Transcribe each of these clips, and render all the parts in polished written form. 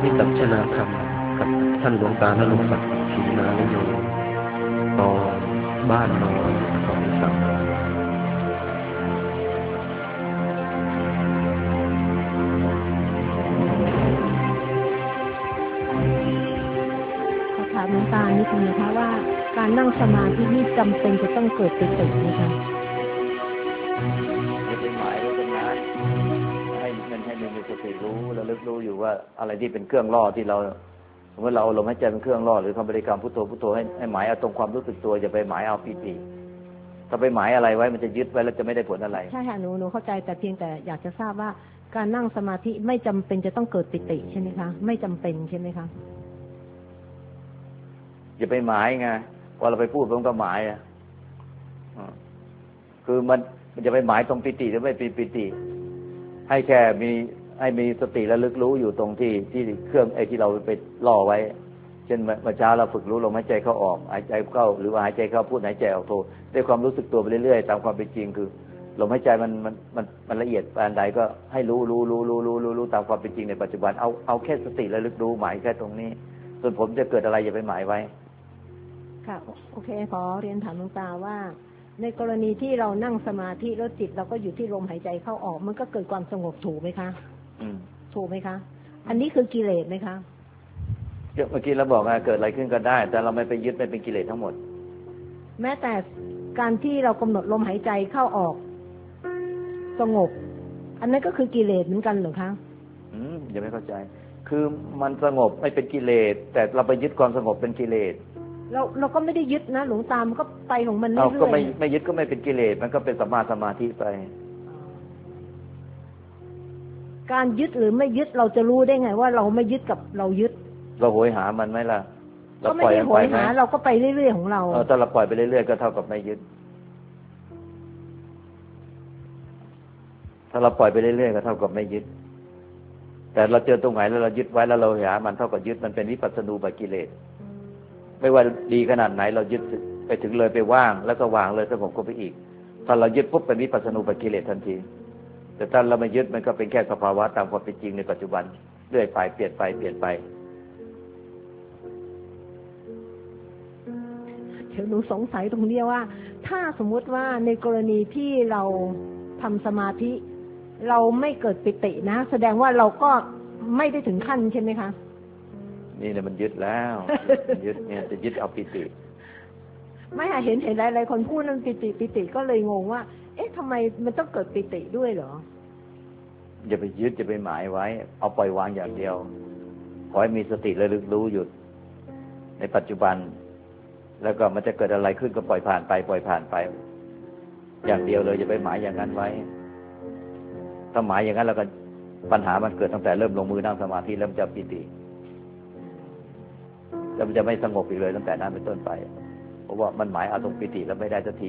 วิสัชนาธรรมกับท่านหลวงตานรงค์ศักดิ์ศรีนาลโยตอนบ้านนอนของสังถามหลวงตานิดนึงนะคะว่าการนั่งสมาธินี่จำเป็นจะต้องเกิดปิติไหมคะจะเป็นหมายรู้เป็นงานให้มันมีสติรู้ระลึกรู้อยู่ว่าอะไรที่เป็นเครื่องล่อที่เราสมมติเราเอาลมหายใจเป็นเครื่องล่อหรือคำบริกรรมพุทโธพุทโธให้หมายเอาตรงความรู้สึกตัวอย่าไปหมายเอาปิติถ้าไปหมายอะไรไว้มันจะยึดไว้แล้วจะไม่ได้ผลอะไรใช่ค่ะหนูเข้าใจแต่เพียงแต่อยากจะทราบว่าการนั่งสมาธิไม่จำเป็นจะต้องเกิดปิติใช่ไหมคะไม่จำเป็นใช่ไหมคะอย่าไปหมายไงพอเราไปพูดมันก็หมายอ่ะคือมันจะไปหมายตรงปิติหรือไม่ปิติให้แค่มีสติระลึกรู้อยู่ตรงที่เครื่องไอ้ที่เราไปล่อไว้เช่นเมื่อเช้าเราฝึกรู้ลมหายใจเข้าออกหายใจเข้าหรือว่าหายใจเข้าพูดหายใจออกโทด้วยความรู้สึกตัวไปเรื่อยๆตามความเป็นจริงคือลมหายใจมันละเอียดปานใดก็ให้รู้ตามความเป็นจริงในปัจจุบันเอาแค่สติระลึกรู้หมายแค่ตรงนี้ส่วนผมจะเกิดอะไรอย่าไปหมายไว้ค่ะโอเคขอเรียนถามหลวงตาว่าในกรณีที่เรานั่งสมาธิแล้วจิตเราก็อยู่ที่ลมหายใจเข้าออกมันก็เกิดความสงบถูกไหมคะถูกไหมคะอันนี้คือกิเลสไหมคะเมื่อกี้เราบอกว่าเกิดอะไรขึ้นก็ได้แต่เราไม่ไปยึดไม่เป็นกิเลสทั้งหมดแม้แต่การที่เรากำหนดลมหายใจเข้าออกสงบอันนั้นก็คือกิเลสเหมือนกันเหรอคะอย่าไม่เข้าใจคือมันสงบไม่เป็นกิเลสแต่เราไปยึดความสงบเป็นกิเลสเราก็ไม่ได้ยึดนะหลวงตามันก็ไปของมันเรื่อยๆก็ไม่ยึดก็ไม่เป็นกิเลสมันก็เป็นสัมมาสมาธิไปการยึดหรือไม่ยึดเราจะรู้ได้ไงว่าเราไม่ยึดกับเรายึดเราโหยหามันไหมล่ะก็ไม่ได้โหยหาเราก็ไปเรื่อยๆของเราถ้าเราปล่อยไปเรื่อยๆก็เท่ากับไม่ยึดถ้าเราปล่อยไปเรื่อยๆก็เท่ากับไม่ยึดแต่เราเจอตรงไหนแล้วเรายึดไว้แล้วเราหามันเท่ากับยึดมันเป็นวิปัสสนูปกิเลสไม่ว่าดีขนาดไหนเรายึดไปถึงเลยไปว่างแล้วก็วางเลยสงบก็ไปอีกถ้าเรายึดปุ๊บเป็นวิปัสสนูปกิเลสทันทีแต่ถ้าเราไม่ยึดมันก็เป็นแค่สภาวะตามความเป็นจริงในปัจจุบันเรื่อยไปเปลี่ยนไปเดี๋ยวหนูสงสัยตรงนี้ว่าถ้าสมมุติว่าในกรณีที่เราทำสมาธิเราไม่เกิดปิตินะแสดงว่าเราก็ไม่ได้ถึงขั้นใช่ไหมคะนี่เนี่ยมันยึดแล้วยึดเนี่ยจะยึดเอาปิติไม่เห็นหลายๆคนพูดนั่นปิติก็เลยงงว่าเอ๊ะทำไมมันต้องเกิดปิติด้วยเหรออย่าไปยึดอย่าไปหมายไว้เอาปล่อยวางอย่างเดียวขอให้มีสติระลึกรู้หยุดในปัจจุบันแล้วก็มันจะเกิดอะไรขึ้นก็ปล่อยผ่านไปอย่างเดียวเลยอย่าไปหมายอย่างนั้นไว้ถ้าหมายอย่างนั้นแล้วก็ปัญหามันเกิดตั้งแต่เริ่มลงมือนั่งสมาธิแล้วมันจะปิติแล้วมันจะไม่สงบอีกเลยตั้งแต่นั้นเป็นต้นไปเพราะว่ามันหมายเอาตรงปิติแล้วไม่ได้สักที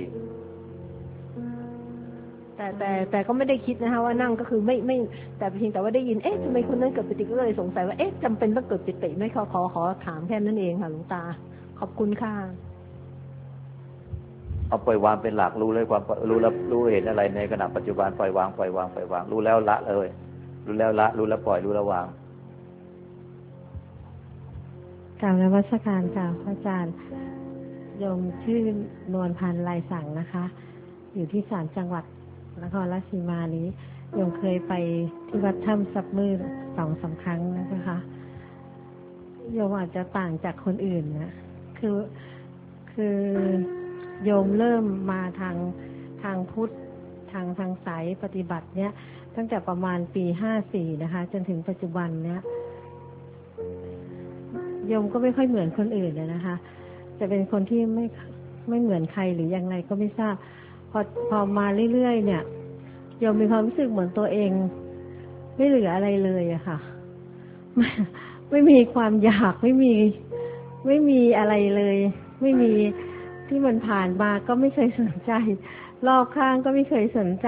แต่ก็ไม่ได้คิดนะคะว่านั่งก็คือไม่แต่เพียงแต่ว่าได้ยินเอ๊ะทำไมคนนั้นเกิดปิติก็เลยสงสัยว่าเอ๊ะจำเป็นต้องเกิดปิติไม่ขอถามแค่นั้นเองค่ะหลวงตาขอบคุณค่ะเอาปล่อยวางเป็นหลักรู้เลยความรู้เห็นอะไรในขณะปัจจุบันปล่อยวางรู้แล้วละเลยรู้แล้วละรู้แล้วปล่อยรู้แล้ววางกราบนมัสการค่ะพระอาจารย์โยมชื่อนวลพันธ์ลายสั่งนะคะอยู่ที่ศาลจังหวัดนครราชสีมานี้โยมเคยไปที่วัดถ้ำซับมือ 2-3 ครั้งนะคะโยมอาจจะต่างจากคนอื่นนะคือโยมเริ่มมาทางพุทธทางสายปฏิบัติเนี้ยตั้งแต่ประมาณปี54นะคะจนถึงปัจจุบันเนี้ยโยมก็ไม่ค่อยเหมือนคนอื่นนะคะจะเป็นคนที่ไม่เหมือนใครหรือยังไงก็ไม่ทราบพอมาเรื่อยๆเนี่ยโยมมีความรู้สึกเหมือนตัวเองไม่เหลืออะไรเลยอะค่ะไม่มีความอยากไม่มีอะไรเลยไม่มีที่มันผ่านมาก็ไม่เคยสนใจรอบข้างก็ไม่เคยสนใจ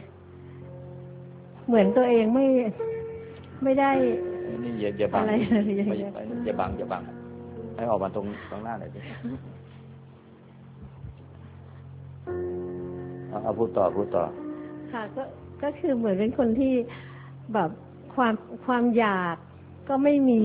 เหมือนตัวเองไม่ได้นี่อย่าบังอย่าบังให้ออกมาตรงหน้าหน่อยสิเอาพูดต่อค่ะก็คือเหมือนเป็นคนที่แบบความอยากก็ไม่มี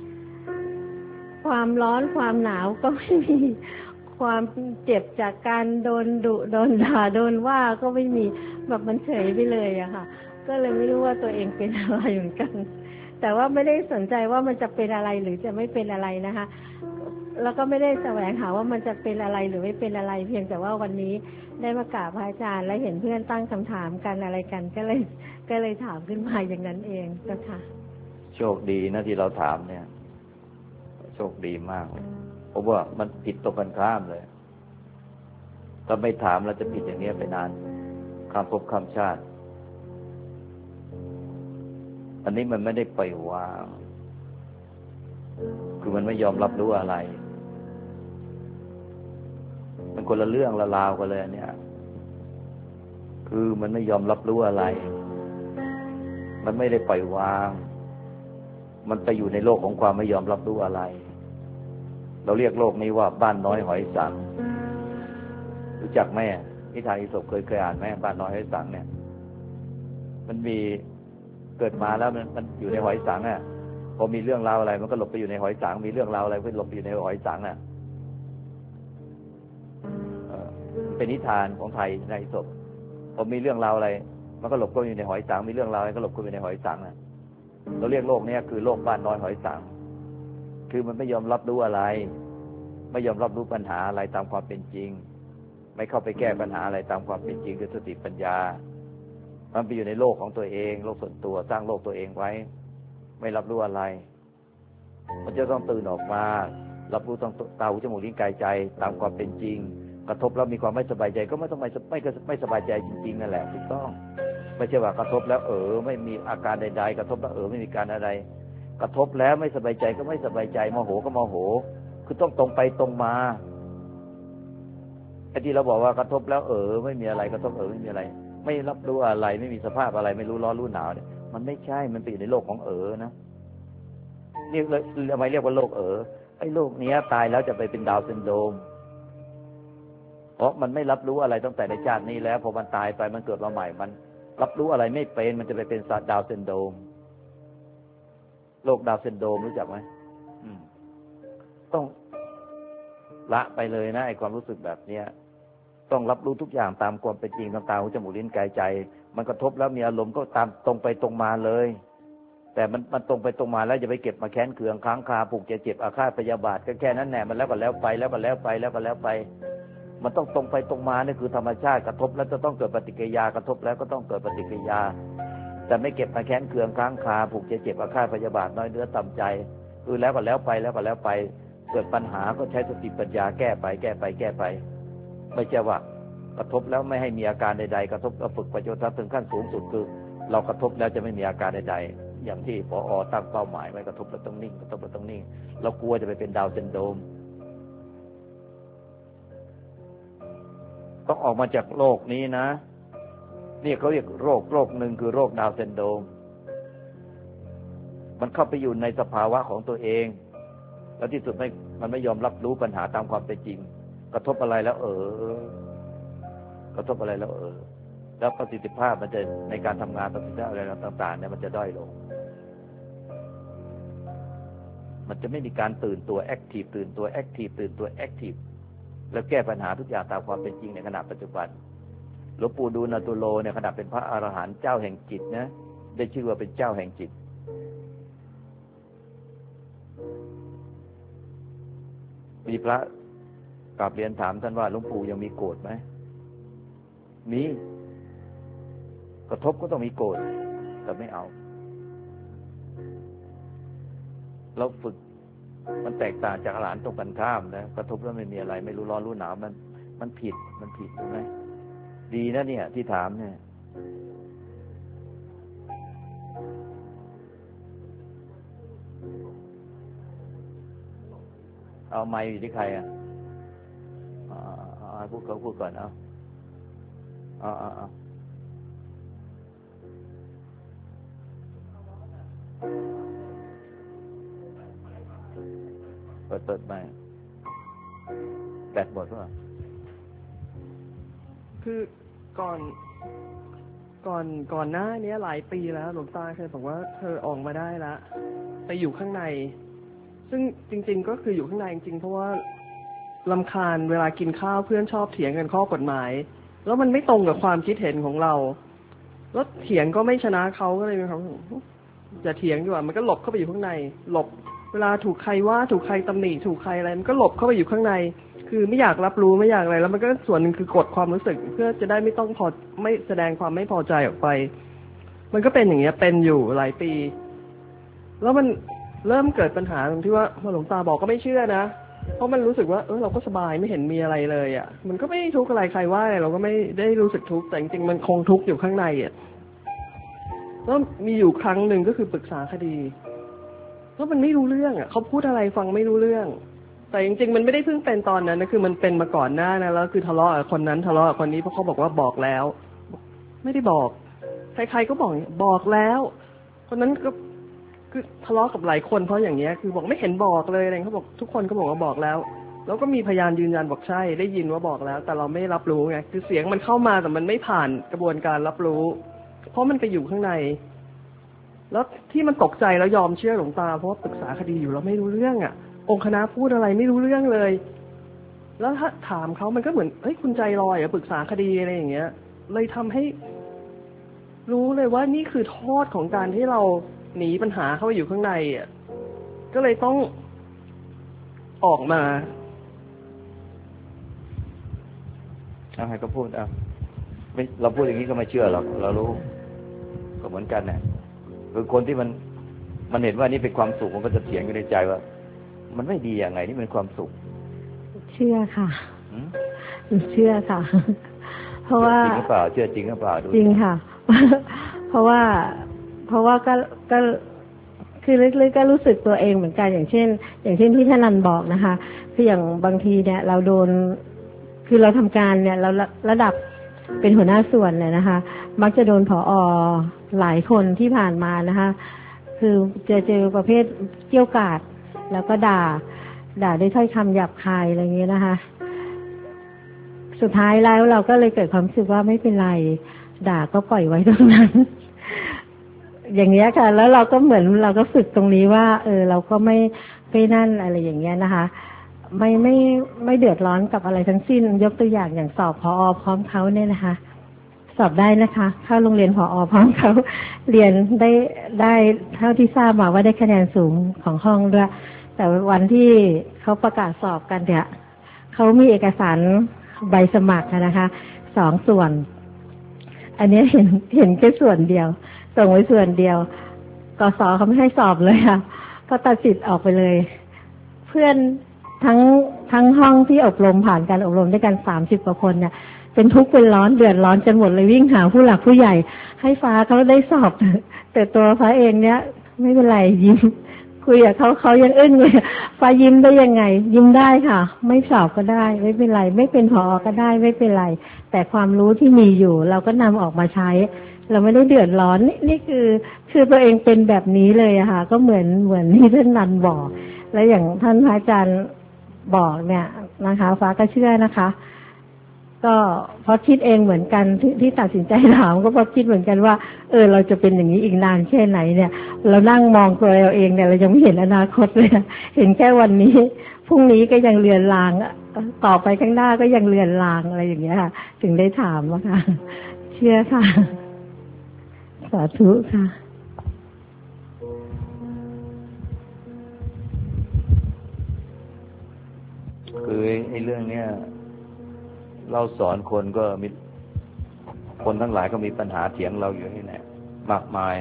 ความร้อนความหนาวก็ไม่มีความเจ็บจากการโดนดุโดนด่าโดนว่าก็ไม่มีแบบมันเฉยไปเลยอะค่ะก็เลยไม่รู้ว่าตัวเองเป็นอะไรเหมือนกันแต่ว่าไม่ได้สนใจว่ามันจะเป็นอะไรหรือจะไม่เป็นอะไรนะคะแล้วก็ไม่ได้แสวงหาว่ามันจะเป็นอะไรหรือไม่เป็นอะไรเพียงแต่ว่าวันนี้ได้มากราบพระอาจารย์และเห็นเพื่อนตั้งคำถามกันอะไรกันก็เลยถามขึ้นมาอย่างนั้นเองเจ้าค่ะโชคดีนะที่เราถามเนี่ยโชคดีมากเลยเพราะว่ามันผิดตรงกันข้ามเลยถ้าไม่ถามเราจะผิดอย่างนี้ไปนานข้ามภพข้ามชาติอันนี้มันไม่ได้ปล่อยวางคือมันไม่ยอมรับรู้อะไรมันคนละเรื่องละราวกันเลยเนี่ยคือมันไม่ยอมรับรู้อะไรมันไม่ได้ปล่อยวางมันไปอยู่ในโลกของความไม่ยอมรับรู้อะไรเราเรียกโลกนี้ว่าบ้านน้อยหอยสังรู้จักไหมนิทานอีสปเคยอ่านไหมบ้านน้อยหอยสังเนี่ยมันมีเกิดมาแล้วมันอยู่ในหอยสังอ่ะพอมีเรื่องราวอะไรมันก็หลบไปอยู่ในหอยสังมีเรื่องราวอะไรก็หลบไปอยู่ในหอยสังอ่ะเป็นนิทานของไทยในอีสปพอมีเรื่องราวอะไรมันก็หลบก็อยู่ในหอยสังมีเรื่องราวอะไรก็หลบก็อยู่ในหอยสังอ่ะเราเรียกโลกนี้คือโลกบ้านน้อยหอยสังคือมันไม่ยอมรับรู้อะไรไม่ยอมรับรู้ปัญหาอะไรตามความเป็นจริงไม่เข้าไปแก้ปัญหาอะไรตามความเป็นจริงด้วยสติปัญญามันไปอยู่ในโลกของตัวเองโลกส่วนตัวสร้างโลกตัวเองไว้ไม่รับรู้อะไรมันจะต้องตื่นออกมารับรู้ต้องตาหูจมูกลิ้นกายใจตามความเป็นจริงกระทบแล้วมีความไม่สบายใจก็ไม่ต้องไม่สบายใจจริงๆนั่นแหละถูกต้องไม่ใช่ว่ากระทบแล้วไม่มีอาการใดๆกระทบแล้วไม่มีการอะไรกระทบแล้วไม่สบายใจก็ไม่สบายใจโมโหก็โมโหคือต้องตรงไปตรงมาไอ้ที่เราบอกว่ากระทบแล้วไม่มีอะไรกระทบไม่มีอะไรไม่รับรู้อะไรไม่มีสภาพอะไรไม่รู้ร้อนรู้หนาวเนี่ยมันไม่ใช่มันไปอยู่ในโลกของนะนี่เลยทำไมเรียกว่าโลกไอ้โลกนี้ตายแล้วจะไปเป็นดาวน์ซินโดรมเพราะมันไม่รับรู้อะไรตั้งแต่ในชาตินี้แล้วพอมันตายไปมันเกิดมาใหม่มันรับรู้อะไรไม่เป็นมันจะไปเป็นดาวน์ซินโดรมโรคดาวน์ซินโดรมรู้จักไหมต้องละไปเลยนะไอ้ความรู้สึกแบบเนี้ยต้องรับรู้ทุกอย่างตามความเป็นจริงทางตาหูจมูกลิ้นกายใจมันกระทบแล้วมีอารมณ์ก็ตามตรงไปตรงมาเลยแต่มันตรงไปตรงมาแล้วจะไปเก็บมาแค้นเคืองค้างคาผูกเจ็บอาฆาตพยาบาทก็แค่นั้นแหละมันแล้วก็แล้วไปแล้วก็แล้วไปแล้วก็แล้วไปมันต้องตรงไปตรงมานี่คือธรรมชาติกระทบแล้วจะต้องเกิดปฏิกิริยากระทบแล้วก็ต้องเกิดปฏิกิริยาแต่ไม่เก็บมาแค้นเคืองค้างคาผูกเจ็บอาฆาตพยาบาทน้อยเนื้อต่ำใจคือแล้วก็แล้วไปแล้วก็แล้วไปเกิดปัญหาก็ใช้สติปัญญาแก้ไปไม่ใช่ว่ากระทบแล้วไม่ให้มีอาการใดๆกระทบแล้วฝึกประโยชน์ถึงขั้นสูงสุดคือเรากระทบแล้วจะไม่มีอาการใดๆอย่างที่ผอ.ตั้งเป้าหมายไว้กระทบแล้วต้องนิ่งกระทบแล้วต้องนิ่งเรากลัวจะไปเป็นดาวน์ซินโดรมต้องออกมาจากโลกนี้นะนี่เขาเรียกโรคหนึ่งคือโรคดาวน์ซินโดรมมันเข้าไปอยู่ในสภาวะของตัวเองแล้วที่สุดมันไม่ยอมรับรู้ปัญหาตามความเป็นจริงกระทบอะไรแล้วกระทบอะไรแล้วแล้วประสิทธิภาพมันจะในการทำงานประสิทธิภาพอะไรต่างๆเนี่ยมันจะด้อยลงมันจะไม่มีการตื่นตัวแอคทีฟตื่นตัวแอคทีฟแล้วแก้ปัญหาทุกอย่างตามความเป็นจริงในขณะปัจจุบันหลวงปู่ดูลย์ตุโลเนี่ยขณะเป็นพระอรหันต์เจ้าแห่งจิตนะได้ชื่อว่าเป็นเจ้าแห่งจิตมีพระกราบเรียนถามท่านว่าหลวงปู่ยังมีโกรธไหมมีกระทบก็ต้องมีโกรธแต่ไม่เอาเราฝึกมันแตกต่างจากอรหันต์ตรงกันข้ามนะกระทบแล้วไม่มีอะไรไม่รู้ร้อนรู้หนาวมันผิดใช่ไหมดีนะเนี่ยที่ถามเนี่ยเอาไมค์อยู่ที่ใครพูดเขาพูดก่อนเอาเปิดไปแบตหมดป่ะคือก่อนหน้านี้หลายปีแล้วหลวงตาเคยบอกว่าเธอออกมาได้ละไปอยู่ข้างในซึ่งจริงๆก็คืออยู่ข้างในจริงๆเพราะว่ารำคาญเวลากินข้าวเพื่อนชอบเถียงกันข้อกฎหมายแล้วมันไม่ตรงกับความคิดเห็นของเราแล้วเถียงก็ไม่ชนะเขาก็เลยมีความจะเถียงดีกว่ามันก็หลบเข้าไปอยู่ข้างในหลบเวลาถูกใครว่าถูกใครตำหนิถูกใครอะไรมันก็หลบเข้าไปอยู่ข้างในคือไม่อยากรับรู้ไม่อยากอะไรแล้วมันก็ส่วนหนึ่งคือกดความรู้สึกเพื่อจะได้ไม่ต้องไม่แสดงความไม่พอใจออกไปมันก็เป็นอย่างเงี้ยเป็นอยู่หลายปีแล้วมันเริ่มเกิดปัญหาตรงที่ว่าพอหลวงตาบอกก็ไม่เชื่อนะเพราะมันรู้สึกว่าเราก็สบายไม่เห็นมีอะไรเลยอ่ะมันก็ไม่ทุกข์อะไรใครว่าเราก็ไม่ได้รู้สึกทุกข์แต่จริงๆมันคงทุกข์อยู่ข้างในอ่ะแล้วมีอยู่ครั้งหนึ่งก็คือปรึกษาคดีแล้วมันไม่รู้เรื่องอ่ะเขาพูดอะไรฟังไม่รู้เรื่องแต่จริงๆมันไม่ได้เพิ่งเป็นตอนนั้นนะคือมันเป็นมาก่อนหน้านะแล้วคือทะเลาะกับคนนั้นทะเลาะกับคนนี้เพราะเขาบอกว่าบอกแล้วไม่ได้บอกใครๆก็บอกแล้วคนนั้นก็คือทะเลาะกับหลายคนเพราะอย่างเงี้ยคือบอกไม่เห็นบอกเลยอะไรเขาบอกทุกคนก็บอกว่าบอกแล้วแล้วก็มีพยานยืนยันบอกใช่ได้ยินว่าบอกแล้วแต่เราไม่รับรู้ไงคือเสียงมันเข้ามาแต่มันไม่ผ่านกระบวนการรับรู้เพราะมันไปอยู่ข้างในแล้วที่มันตกใจแล้วยอมเชื่อหลวงตาเพราะว่าปรึกษาคดีอยู่แล้วไม่รู้เรื่องอ่ะองค์คณะพูดอะไรไม่รู้เรื่องเลยแล้วถ้าถามเขามันก็เหมือนเฮ้ยคุณใจลอยอ่ะปรึกษาคดีอะไรอย่างเงี้ยเลยทำให้รู้เลยว่านี่คือโทษของการที่เราหนีปัญหาเข้าไปอยู่ข้างในอ่ะก็เลยต้องออกมาเอาให้ก็พูดไม่เราพูดอย่างนี้ก็ไม่เชื่อหรอกเรารู้ก็เหมือนกันเนี่ยคือคนที่มันเห็นว่านี่เป็นความสุขมันก็จะเถียงอยู่ในใจว่ามันไม่ดีอย่างไงนี่เป็นความสุขเชื่อค่ะเชื่อค่ะเพราะว่าจริงหรือเปล่าเชื่อจริงหรือเปล่าจริงค่ะเพราะว่าก็คือลึกๆก็รู้สึกตัวเองเหมือนกันอย่างเช่นที่ท่านนันบอกนะคะคืออย่างบางทีเนี่ยเราโดนคือเราทำการเนี่ยเราระดับเป็นหัวหน้าส่วนเลยนะคะมักจะโดนผอ.หลายคนที่ผ่านมานะคะคือเจอประเภทเกี้ยวกาดแล้วก็ด่าด้วยถ้อยคำหยาบคายอะไรอย่างเงี้ยนะคะสุดท้ายแล้วเราก็เลยเกิดความรู้สึกว่าไม่เป็นไรด่าก็ปล่อยไว้ตรงนั้น อย่างเงี้ยค่ะแล้วเราก็เหมือนเราก็ฝึกตรงนี้ว่าเราก็ไม่นั่นอะไรอย่างเงี้ยนะคะไม่เดือดร้อนกับอะไรทั้งสิ้นยกตัวอย่างสอบผอ.พร้อมเขาเนี่ยนะคะสอบได้นะคะเข้าโรงเรียนผอ.พร้อมเขาเรียนได้เท่าที่ทราบมาว่าได้คะแนนสูงของห้องด้วยแต่วันที่เขาประกาศสอบกันเนี่ยเขามีเอกสารใบสมัครนะคะ2 ส่วนอันนี้เห็นแค่ส่วนเดียวส่งไว้ส่วนเดียวกส.เขาไม่ให้สอบเลยค่ะเขาตัดสิทธิ์ออกไปเลยเพื่อนทั้งห้องที่อบรมผ่านการอบรมด้วยกัน30 กว่าคนเนี่ยเป็นทุกข์เป็นร้อนเดือดร้อนจนหมดเลยวิ่งหาผู้หลักผู้ใหญ่ให้ฟ้าเขาได้สอบแต่ตัวฟ้าเองเนี่ยไม่เป็นไรยิ้มคุยกับเขายังอึ้งเลยฟ้ายิ้มได้ยังไงยิ้มได้ค่ะไม่สอบก็ได้ไม่เป็นไรไม่เป็นผอ.ก็ได้ไม่เป็นไรแต่ความรู้ที่มีอยู่เราก็นำออกมาใช้เราไม่ได้เดือดร้อนนี่คือตัวเองเป็นแบบนี้เลยอะค่ะก็เหมือนที่ท่านนันบอกและอย่างท่านพระอาจารย์บอกเนี่ยนะคะฟ้าก็เชื่อนะคะก็เพราะคิดเองเหมือนกันที่ตัดสินใจถามก็เพราะคิดเหมือนกันว่าเราจะเป็นอย่างนี้อีกนานแค่ไหนเนี่ยเรานั่งมองตัวเราเองเนี่ยเรายังไม่เห็นอนาคตเลยเห็นแค่วันนี้พรุ่งนี้ก็ยังเลือนลางต่อไปข้างหน้าก็ยังเลือนลางอะไรอย่างเงี้ยค่ะถึงได้ถามว่าค่ะเชื่อค่ะสาธุค่ะคือไอ้เรื่องเนี้ยเราสอนคนก็มีคนทั้งหลายก็มีปัญหาเถียงเราอยู่นี่แหละมากมาย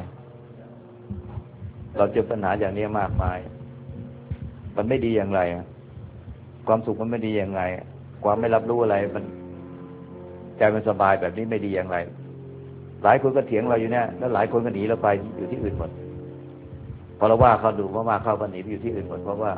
เราเจอปัญหาอย่างนี้มากมายมันไม่ดีอย่างไรความสุขมันไม่ดีอย่างไรความไม่รับรู้อะไรมันใจมันสบายแบบนี้ไม่ดีอย่างไรหลายคนก็เถียงเราอยู่เนี่ยแล้วหลายคนก็หนีเราไปอยู่ที่อื่นหมดพอเราว่าเขาดูว่าเข้าก็หนีไปอยู่ที่อื่นหมดเพราะว่า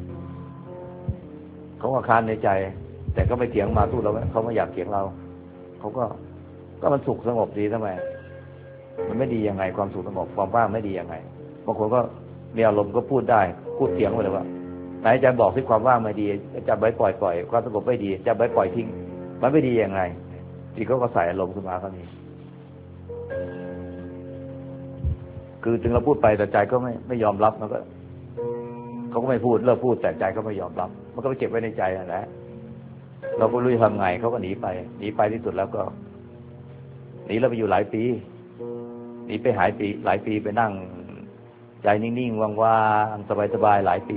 เขาว่าค้านในใจแต่ก็ไม่เถียงมาสู้เราเขาไม่อยากเถียงเราเขาก็มันสุขสงบดีทำไมมันไม่ดียังไงความสุขสงบความว่างไม่ดียังไงบางคนก็มีอารมณ์ก็พูดได้พูดเถียงไปเลยว่าไหนอาจารย์บอกที่ความว่างไม่ดีอาจารย์ไว้ปล่อยความสงบไม่ดีอาจารย์ไว้ปล่อยทิ้งมันไม่ดียังไงที่เขาก็ใส่อารมณ์ขึ้นมาเขานี่คือถึงเราพูดไปแต่ใจก็ไม่ยอมรับมันก็เขาก็ไม่พูดเลิกพูดแต่ใจก็ไม่ยอมรับมันก็ไปเก็บไว้ในใจนั่นแหละเราก็รู้จะทำไงเขาก็หนีไปที่สุดแล้วก็หนีแล้วไปอยู่หลายปีหนีไปหลายปีไปนั่งใจนิ่งๆว่างๆสบายๆหลายปี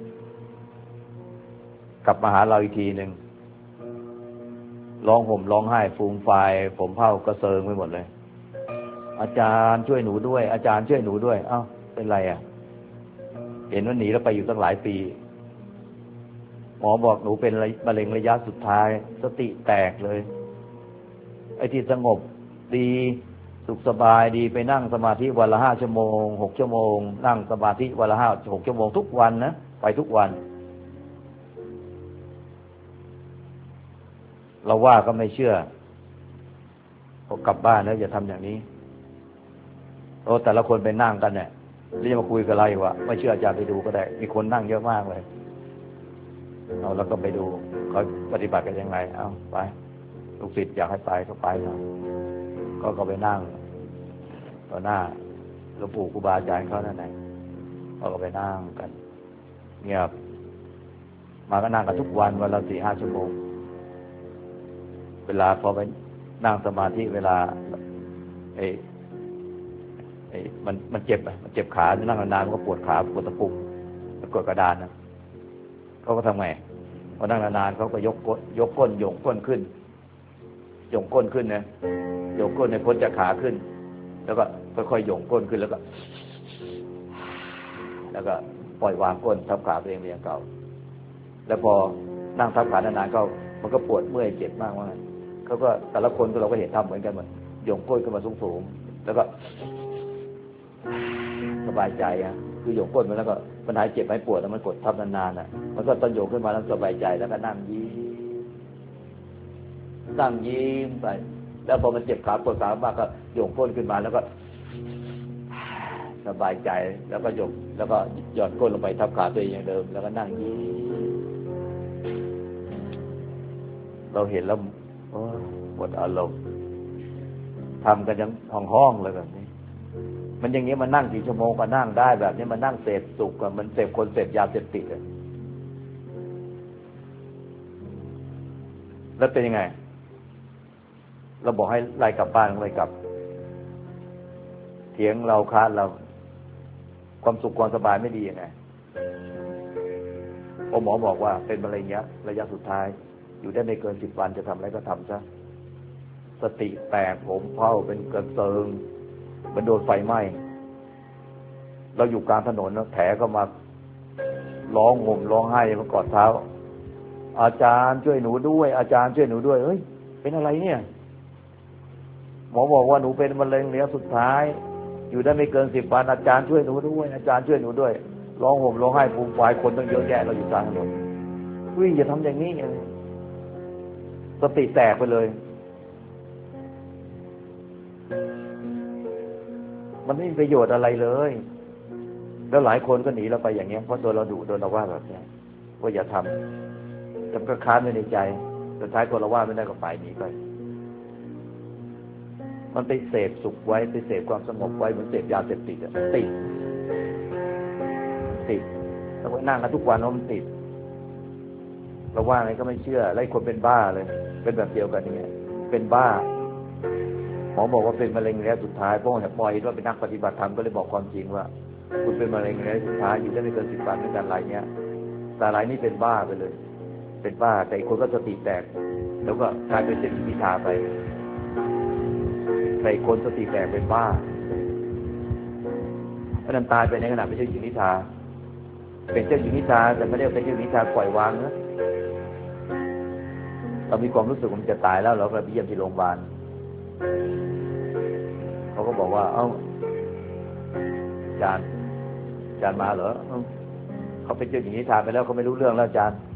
กลับมาหาเราอีกทีหนึ่งร้องห่มร้องไห้ฟูมฟายผมเผ้ากระเซิงไปหมดเลยอาจารย์ช่วยหนูด้วยอาจารย์ช่วยหนูด้วยเอ้าเป็นไรอ่ะเห็นว่าหนีแล้วไปอยู่ตั้งหลายปีหมอบอกหนูเป็นมะเร็งระยะสุดท้ายสติแตกเลยไอ้ที่สงบดีสุขสบายดีไปนั่งสมาธิวันละ5 ชั่วโมง6 ชั่วโมงนั่งสมาธิวันละ6 ชั่วโมงทุกวันนะไปทุกวันเราว่าก็ไม่เชื่อพอกลับบ้านแล้วอย่าทำอย่างนี้แต่ละคนไปนั่งกันเนี่ยแล้วจะมาคุยกับอะไรวะไม่เชื่ออาจารย์ไปดูก็ได้มีคนนั่งเยอะมากเลยเอาแล้วก็ไปดูเขาปฏิบัติกันยังไงเอาไปลูกศิษย์อยากให้ไปก็ไปนะก็ไปนั่งต่อหน้าหลวงปู่ครูบาอาจารย์เขานั่นแหละก็ไปนั่งกันเงียบมาก็นั่งกันทุกวันวันละ4-5 ชั่วโมงเวลาพอไปนั่งสมาธิเวลามันเจ็บมันเจ็บขานั่งนานๆมันก็ปวดขาปวดตะปุ่มปวดกระดานนะเขาก็ทำไงพอนั่งนานๆเขาก็ยกก้นโยงก้นขึ้นโยงก้นขึ้นนะโยงก้นในพ้นจากขาขึ้นแล้วก็ค่อยๆโยงก้นขึ้นแล้วก็ปล่อยวางก้นทับขาตัวเองอย่างเก่าแล้วพอนั่งทับขานานๆก็มันก็ปวดเมื่อยเจ็บมากเขาก็แต่ละคนเราก็เห็นทำเหมือนกันหมดโยงก้นขึ้นมาสูงๆแล้วก็สบายใจคือโยงก้นมันแล้วก็มันหายเจ็บหายปวดแล้วมันกดทับนานๆมันก็ต้นโยงขึ้นมาแล้วสบายใจแล้วก็นั่งยิ้มไปแล้วพอมันเจ็บขาปวดขามากก็โยงก้นขึ้นมาแล้วก็สบายใจแล้วก็โยงแล้วก็หย่อนก้นลงไปทับขาตัวเองอย่างเดิมแล้วก็นั่งยิ้มเราเห็นแล้วหมดอารมณ์ทำกันยังห้องเลยแบบนี้มันอย่างนี้มันนั่งกี่ชั่วโมงก็นั่งได้แบบนี้มันนั่งเสพสุขกับมันเสพคนเสพยาเสพติดเลยแล้วเป็นยังไงเราบอกให้ไล่กลับบ้านก็ไม่กลับเถียงเราค้านเราความสุขความสบายไม่ดียังไงหมอบอกว่าเป็นมะเร็งระยะสุดท้ายอยู่ได้ไม่เกิน10 วันจะทำอะไรก็ทำซะสติแตกผมเผ้าเป็นกระเซิงมันโดนไฟไหม้เราอยู่กลางถนนแล้วแผลก็มาร้องห่มร้องไห้มากอดเท้าอาจารย์ช่วยหนูด้วยอาจารย์ช่วยหนูด้วยเฮ้ยเป็นอะไรเนี่ยหมอบอกว่าหนูเป็นมะเร็งระยะสุดท้ายอยู่ได้ไม่เกิน10 วันอาจารย์ช่วยหนูด้วยอาจารย์ช่วยหนูด้วยร้องห่มร้องไห้ฟูมฟายคนต้องเยอะแยะเราอยู่กลางถนนอย่าทำอย่างนี้สติแตกไปเลยมันไม่มีประโยชน์อะไรเลยแล้วหลายคนก็หนีเราไปอย่างเงี้ยเพราะโดนเราดุโดนเราว่าแบบนี้ว่าอย่าทำแต่ก็ค้านไว้ในใจสุดท้ายคนเราว่าไม่ได้ก็ไปหนีไปมันไปเสพสุขไว้ไปเสพความสงบไว้เหมือนเสพยาเสพติดติดแล้วก็นั่งกันทุกวันมันติดเราว่าอะไรก็ไม่เชื่อไล่คนเป็นบ้าเลยเป็นแบบเดียวกันนี่เป็นบ้าหมอบอกว่าเป็นมะเร็งระยะสุดท้ายเพราะว่าปล่อยว่าเป็นนักปฏิบัติธรรมก็เลยบอกความจริงว่าคุณเป็นมะเร็งระยะสุดท้ายอยู่ได้ไม่เกิน10 วันเหมือนกันรายเนี้ยแต่รายนี้เป็นบ้าไปเลยเป็นบ้าแต่อีกคนก็สติแตกแล้วก็กลายเป็นเจ้าหญิงนิทราไปแต่อีกคนสติแตกเป็นบ้าเพราะนั้นตายไปในขณะเป็นเจ้าหญิงนิทราเป็นเจ้าหญิงนิทราแต่ไม่ได้เป็นเจ้าหญิงนิทราปล่อยวางนะเรามีความรู้สึกว่ามันจะตายแล้วเราก็ไปเยี่ยมที่โรงพยาบาลเขาก็บอกว่าเอ้าอาจารย์มาเหรอเขาเป็นเจ้าหญิงนิทราไปแล้วเขาไม่รู้เรื่องแล้วอาจารย์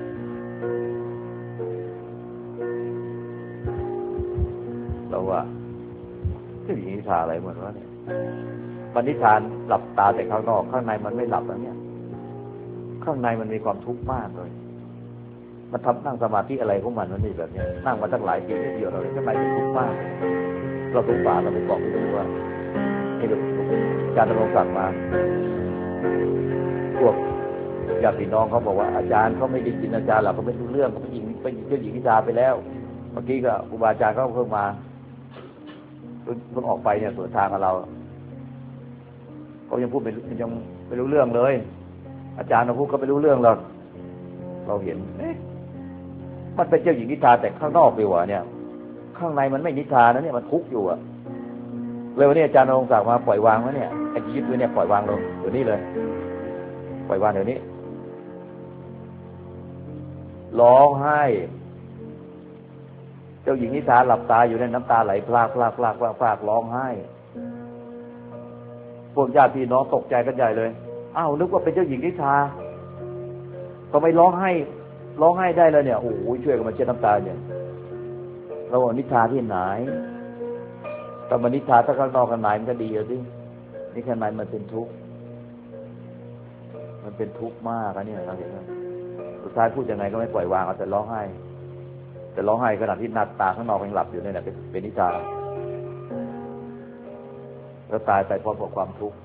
เราว่าเจ้าหญิงนิทราอะไรเหมือนว่าเนี่ยมันนิทานหลับตาแต่ข้างนอกข้างในมันไม่หลับแล้วเนี่ยข้างในมันมีความทุกข์มากเลยมันทำนั่งสมาธิอะไรของมันนี่แบบนี้นั่งมาตั้งหลายปีเดียวเราเลยทำไมถึงทุกข์มากเราทุกข์บาเราไปบอกไม่รู้ว่านี่หลวงปู่อาจารย์นรงค์สั่งมาพวกญาติพี่น้องเขาบอกว่าอาจารย์เขาไม่ได้กินอาจารย์หรอกเขาไม่รู้เรื่องเขาเป็นเจ้าหญิงนิทราไปแล้วเมื่อกี้ก็ครูบาอาจารย์เขาเพิ่งมาเพิ่งออกไปเนี่ยสวนทางกับเราเขายังพูดยังไม่รู้เรื่องเลยอาจารย์เราพูดก็ไม่รู้เรื่องหรอกเราเห็นมันเป็นเจ้าหญิงนิทราแต่ข้างนอกดีกว่าเนี่ยข้างในมันไม่นิทรานะเนี่ยมันทุกข์อยู่อะเลยวันนี้อาจารย์นรงค์สั่งมาปล่อยวางแล้วเนี่ยไอ้ยึดไว้เนี่ยปล่อยวางลงเดี๋ยวนี้เลยปล่อยวางเดี๋ยวนี้ร้องไห้เจ้าหญิงนิทราหลับตาอยู่ในน้ำตาไหลพลากร้องไห้พวกญาติพี่น้องตกใจกันใหญ่เลยอ้าวนึกว่าเป็นเจ้าหญิงนิทราทำไมร้องไห้ได้เลยเนี่ยโอ้โหช่วยกันมาเช็ดน้ำตาเนี่ยเราบอกนิทราที่ไหนแต่มันนิทราถ้าข้างนอกข้างในมันก็ดีสินี่ข้างในมันเป็นทุกข์มันเป็นทุกข์มากนะเนี่ยเราเห็นไหมสุดท้ายพูดยังไงก็ไม่ปล่อยวางเอาแต่ร้องไห้ขณะที่นัดตาข้างนอกยังหลับอยู่เนี่ยเป็นนิทราแล้วตายไปพร้อมกับความทุกข์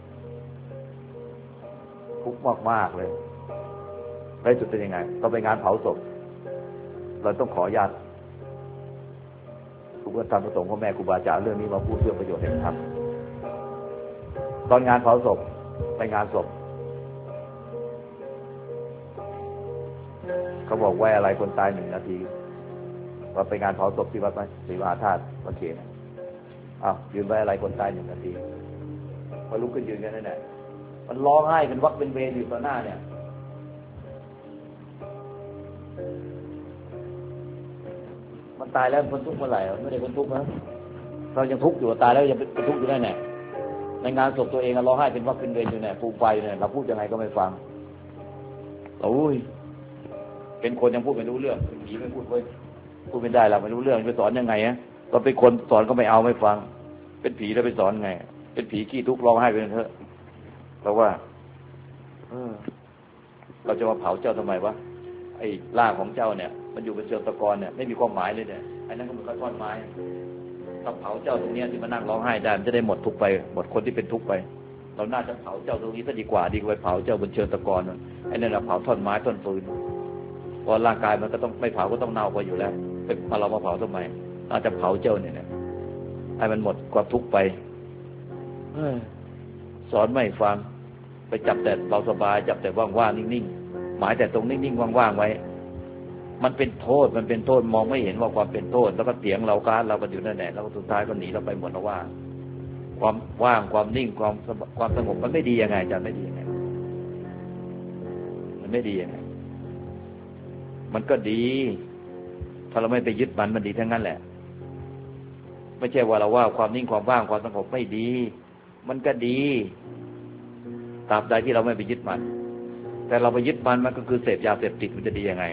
มากเลยในสุดเป็นยังไงต้องไปงานเผาศพเราต้องขอญาติทุกท่านประสงค์พ่อแม่ครูบาอาจารย์เรื่องนี้มาพูดเพื่อประโยชน์แห่งธรรมตอนงานเผาศพไปงานศพเขาบอกไว้อะไรคนตาย1 นาทีว่าไปงานเผาศพที่วัดศรีมหาธาตุวัดเขนยืนไว้อะไรคนตาย1 นาทีพอลุกขึ้นยืนกันนั่นแหละมันร้องไห้เป็นวักเป็นเวรอยู่ต่อหน้าเนี่ยมันตายแล้วคนทุกข์เมื่อไหร่ไม่ได้คนทุกข์นะเรายังทุกข์อยู่ตายแล้วยังเป็นทุกข์อยู่ได้แน่ในงานศพตัวเองร้องไห้เป็นวักเป็นเวรอยู่เนี่ยปูไฟเนี่ยเราพูดยังไงก็ไม่ฟังเราเป็นคนยังพูดไม่รู้เรื่องเป็นผีไม่พูดเว้ยพูดไม่ได้เราไม่รู้เรื่องไปสอนยังไงตอนเป็นคนสอนก็ไม่เอาไม่ฟังเป็นผีแล้วไปสอนไงเป็นผีขี้ทุกข์ร้องไห้ไปเถอะเพราะว่าเราจะมาเผาเจ้าทำไมวะไอ้ร่างของเจ้าเนี่ยมันอยู่เป็นเชิงตะกอนเนี่ยไม่มีความหมายเลยเนี่ยไอ้นั่นก็เหมือนกับท่อนไม้ถ้าเผาเจ้าตรงนี้ที่มานั่งร้องไห้ได้มันจะได้หมดทุกข์ไปหมดคนที่เป็นทุกข์ไปเราน่าจะเผาเจ้าตรงนี้ซะดีกว่าดีกว่าเผาเจ้าบนเชิงตะกอนไอ้นั่นเราเผาท่อนไม้ท่อนฟืนเพราะร่างกายมันก็ต้องไม่เผาก็ต้องเน่าไปอยู่แล้วเป็นเรามาเผาทำไมน่าจะเผาเจ้าเนี่ยให้มันหมดความทุกข์ไปสอนไม่ฟังไปจับแต่เบาสบายจับแต่ว่างๆนิ่งๆหมายแต่ตรงนิ่งๆว่างๆไว้มันเป็นโทษมองไม่เห็นว่าความเป็นโทษแล้วก็เถียงเราการเราก็อยู่นั่นแหละแล้วสุดท้ายก็หนีเราไปหมดแล้วว่าความว่างความนิ่งความสงบมันไม่ดียังไงอาจารย์ไม่ดียังไงมันไม่ดียังไงมันก็ดีถ้าเราไม่ไปยึดมันดีทั้งนั้นแหละไม่ใช่ว่าเราว่าความนิ่งความว่างความสงบไม่ดีมันก็ดีตราบใดที่เราไม่ไปยึดมันแต่เราไปยึดมันก็คือเสพยาเสพติดมันจะดียังไง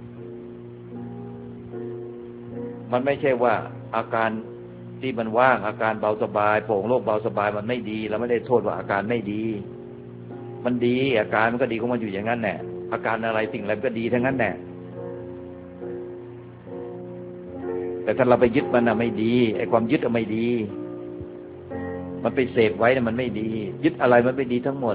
มันไม่ใช่ว่าอาการที่มันว่างอาการเบาสบายโปร่งโล่งเบาสบายมันไม่ดีเราไม่ได้โทษว่าอาการไม่ดีมันดีอาการมันก็ดีของมันอยู่อย่างนั้นแหละอาการอะไรสิ่งอะไรก็ดีทั้งนั้นแหละแต่ถ้าเราไปยึดมันไม่ดีไอ้ความยึดไม่ดีมันไปเสพไว้มันไม่ดียึดอะไรมันไม่ดีทั้งหมด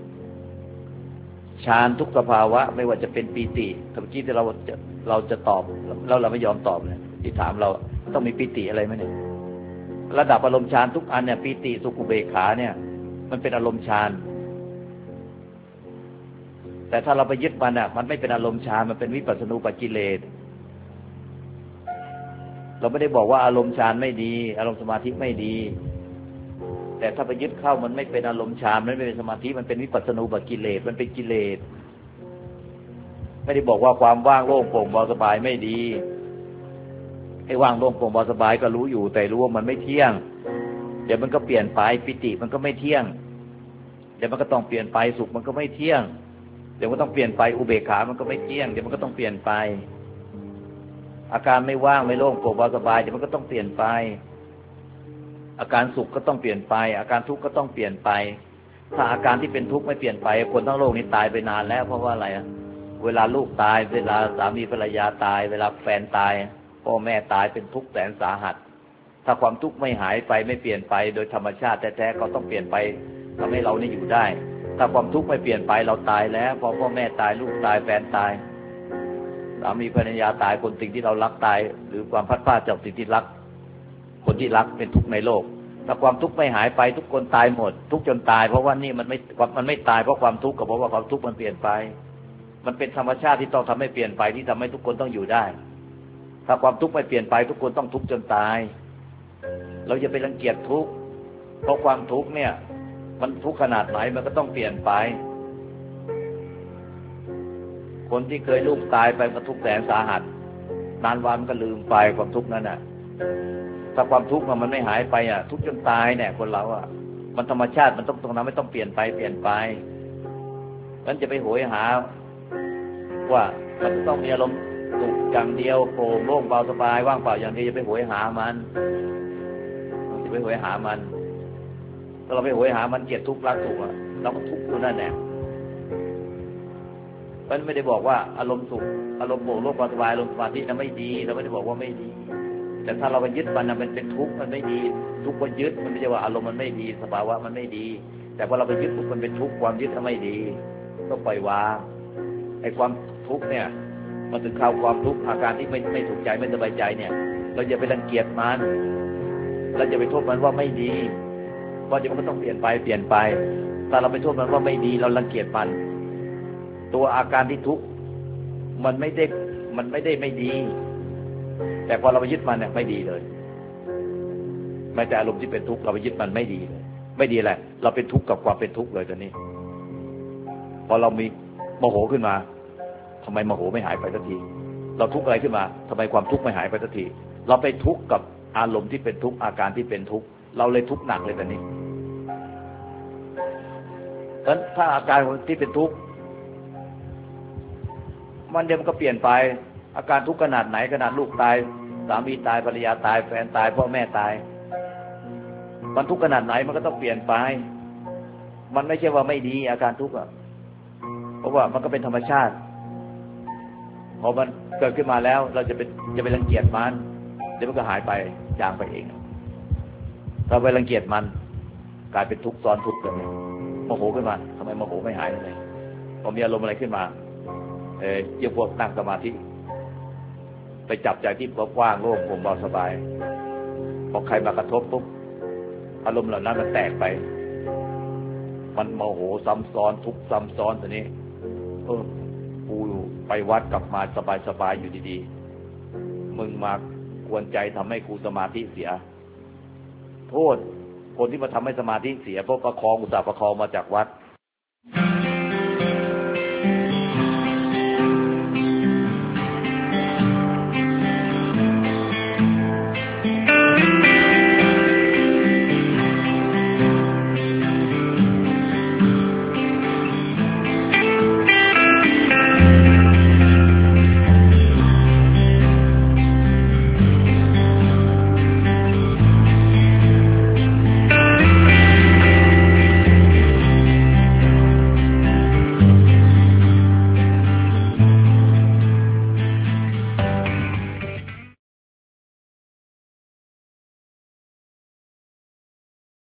ฌานทุกสภาวะไม่ว่าจะเป็นปีติเมื่อกี้ที่เราจะตอบแล้วเราไม่ยอมตอบเนี่ยที่ถามเราต้องมีปีติอะไรไหมเนี่ยระดับอารมณ์ฌานทุกอันเนี่ยปีติสุขอุเบกขาเนี่ยมันเป็นอารมณ์ฌานแต่ถ้าเราไปยึดมันไม่เป็นอารมณ์ฌานมันเป็นวิปัสสนูปกิเลสเราไม่ได้บอกว่าอารมณ์ฌานไม่ดีอารมณ์สมาธิไม่ดีแต่ถ้าไปยึดเข้ามันไม่เป็นอารมณ์ฌานมันไม่เป็นสมาธิมันเป็นวิปัสสนูปกิเลสมันเป็นกิเลสไม่ได้บอกว่าความว่างโล่งโปร่งเบาสบายไม่ดีไอ้ว่างโล่งโปร่งเบาสบายก็รู้อยู่แต่รู้ว่ามันไม่เที่ยงเดี๋ยวมันก็เปลี่ยนไปปิติมันก็ไม่เที่ยงเดี๋ยวมันก็ต้องเปลี่ยนไปสุขมันก็ไม่เที่ยงเดี๋ยวมันต้องเปลี่ยนไปอุเบกขามันก็ไม่เที่ยงเดี๋ยวมันก็ต้องเปลี่ยนไปอาการไม่ว่างไม่โล่งโปร่งเบาสบายเดี๋ยวมันก็ต้องเปลี่ยนไปอาการสุขก็ต้องเปลี่ยนไปอาการทุกข์ก็ต้องเปลี่ยนไปถ้าอาการที่เป็นทุกข์ไม่เปลี่ยนไปคนทั้งโลกนี้ตายไปนานแล้วเพราะว่าอะไรเวลาลูกตายเวลาสามีภรรยาตายเวลาแฟนตายพ่อแม่ตายเป็นทุกข์แสนสาหัสถ้าความทุกข์ไม่หายไปไม่เปลี่ยนไปโดยธรรมชาติแท้ๆก็ต้องเปลี่ยนไปทำให้เรานี่อยู่ได้ถ้าความทุกข์ไม่เปลี่ยนไปเราตายแล้วพอพ่อแม่ตายลูกตายแฟนตายสามีภรรยาตายคนสิ่งที่เรารักตายหรือความพัดพลาดจากสิ่งที่รักคนที่รักเป็นทุกข์ในโลกถ้าความทุกข์ไม่หายไปทุกคนตายหมดทุกจนตายเพราะว่านี่มันไม่ตายเพราะความทุกข์ก็เพราะว่าความทุกข์มันเปลี่ยนไปมันเป็นธรรมชาติที่ต้องทำให้เปลี่ยนไปที่ทำให้ทุกคนต้องอยู่ได้ถ้าความทุกข์ไม่เปลี่ยนไปทุกคนต้องทุกข์จนตายเราจะไปรังเกียจทุกข์เพราะความทุกข์เนี่ยมันทุกข์ขนาดไหนมันก็ต้องเปลี่ยนไปคนที่เคยลูกตายไปมันทุกข์แสนสาหัสนานวันมันก็ลืมไปความทุกข์นั้นน่ะถ้าความทุกข์มันไม่หายไปอ่ะทุกข์จนตายเนี่ยคนเราอ่ะมันธรรมชาติมันต้องตรงนั้นไม่ต้องเปลี่ยนไปงั้นจะไปโหยหาว่ามันต้องมีอารมณ์สุขอย่างเดียวโปร่งโล่งเบาสบายว่างเปล่าอย่างเดียวจะไปโหยหามันจะไปโหยหามันถ้าเราไปโหยหามันเกลียดทุกข์รักสุขอ่ะเราก็ทุกข์อยู่นั่นแหละมันไม่ได้บอกว่าอารมณ์สุขอารมณ์โปร่งโล่งเบาสบายอารมณ์สมาธินั้นไม่ดีเราไม่ได้บอกว่าไม่ดีแต่ถ้าเราไปยึดมันมันเป็นทุกข์มันไม่ดีทุกข์ก็ยึดมันไม่ใช่ว่าอารมณ์มันไม่ดีสภาวะมันไม่ดีแต่พอเราไปยึดมันเป็นทุกข์ความยึดมันไม่ดีต้องปล่อยวางไอ้ความทุกข์เนี่ยมันถึงข่าวความทุกข์อาการที่ไม่ถูกใจไม่สบายใจเนี่ยเราอย่าไปรังเกียจมันเราจะไปโทษมันว่าไม่ดีเพราะเดี๋ยวมันก็ต้องเปลี่ยนไปถ้าเราไปโทษมันว่าไม่ดีเรารังเกียจมันตัวอาการที่ทุกข์มันไม่ได้ไม่ดีแต่พอเราไปยึดมันเนี่ยไม่ดีเลยแม้แต่อารมณ์ที่เป็นทุกข์เราไปยึดมันไม่ดีเลยไม่ดีแหละเราเป็นทุกข์กับความเป็นทุกข์เลยตอนนี้พอเรามีโมโหขึ้นมาทำไมโมโหไม่หายไปสักทีเราทุกข์อะไรขึ้นมาทำไมความทุกข์ไม่หายไปสักทีเราไปทุกข์กับอารมณ์ที่เป็นทุกข์อาการที่เป็นทุกข์เราเลยทุกข์หนักเลยตอนนี้ฉะนั้นถ้าอาการที่เป็นทุกข์มันเดี๋ยวมันก็เปลี่ยนไปอาการทุกข์ขนาดไหนขนาดลูกตายสามีตายภรรยาตายแฟนตายพ่อแม่ตายมันทุกข์ขนาดไหนมันก็ต้องเปลี่ยนไปมันไม่ใช่ว่าไม่ดีอาการทุกข์อ่ะเพราะว่ามันก็เป็นธรรมชาติพอมันเกิดขึ้นมาแล้วเราจะไปรังเกียจมันเดี๋ยวมันก็หายไปจางไปเองเราไปรังเกียจมันกลายเป็นทุกข์ซ้อนทุกข์เลยโมโหขึ้นมาทำไมโมโหไม่หายเลยพอมีอารมณ์อะไรขึ้นมาเยี่ยมพวกนั่งสมาธิไปจับใจที่กว้างโล่งโปร่งเบาสบายพอใครมากระทบปุ๊บอารมณ์เหล่านั้นมันแตกไปมันโมโหซ้ำซ้อนทุกข์ซ้ำซ้อนตัวนี้กูไปวัดกลับมาสบายอยู่ดีๆมึงมากวนใจทำให้กูสมาธิเสียโทษคนที่มาทำให้สมาธิเสียเพราะประคองอุตส่าห์ประคองมาจากวัด